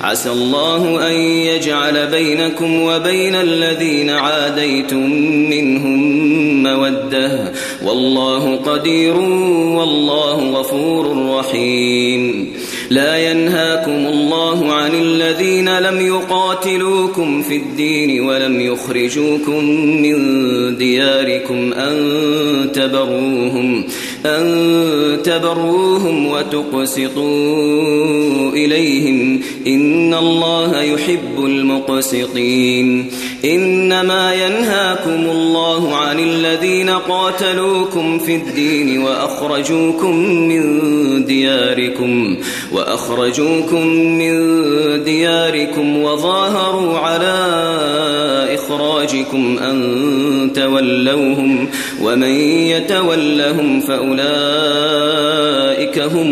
عسى الله أن يجعل بينكم وبين الذين عاديتم منهم مودة والله قدير والله غفور رحيم لا ينهاكم الله عن الذين لم يقاتلوكم في الدين ولم يخرجوكم من دياركم أن تبروهم وتقسطوا إليهم إن الله يحب المقسطين إنما ينهاكم الله عن الذين قاتلوكم في الدين وأخرجوكم من دياركم وظاهروا على إخراجكم أن تولوهم ومن يتولهم فأولئك هم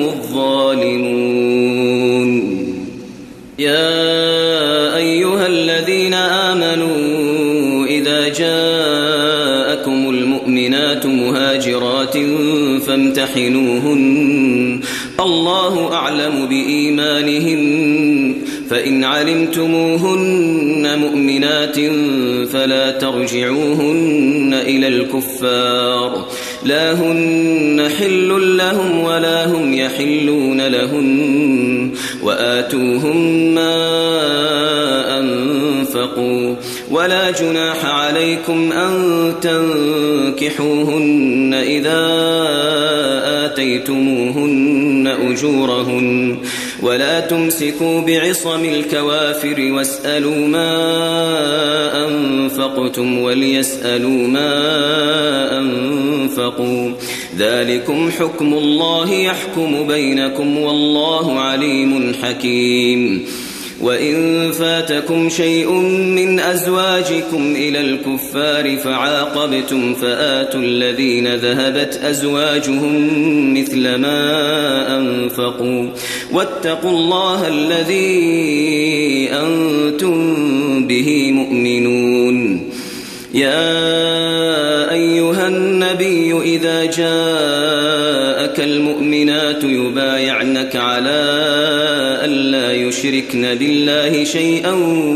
الظالمون يا أيها الذين آمنوا إذا جاءكم المؤمنات مهاجرات فامتحنوهن الله أعلم بإيمانهن فإن علمتموهن مؤمنات فلا ترجعوهن إلى الكفار لا هن حل لهم ولا هم يحلون لهن وآتوهم ما أنفقوا ولا جناح عليكم أن تنكحوهن إذا آتيتموهن أجورهن ولا تمسكوا بعصم الكوافر واسألوا ما أنفقتم وليسألوا ما أنفقوا ذلكم حكم الله يحكم بينكم والله عليم حكيم وإن فاتكم شيء من أزواجكم إلى الكفار فعاقبتم فآتوا الذين ذهبت أزواجهم مثل ما أنفقوا واتقوا الله الذي أنتم به مؤمنون يا أيها النبي إذا جاءك المؤمنات يبايعنك على ألا يشركن بالله شيئا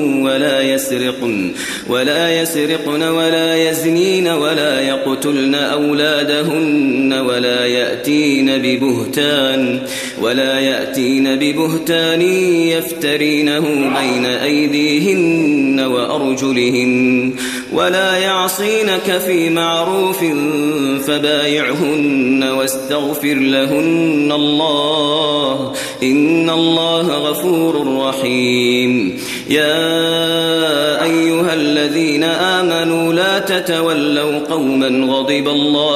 ولا يسرقن ولا يزنين ولا يقتلن أولادهن ولا يأتين ببهتان يفترينه بين أيديهن وأرجلهن ولا يعصينك في معروف فبايعهن واستغفر لهن الله إن الله غفور رحيم يا أيها الذين آمنوا لا تتولوا قوما غضب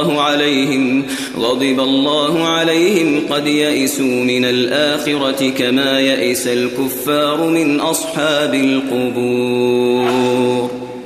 الله عليهم قد يئسوا من الآخرة كما يئس الكفار من أصحاب القبور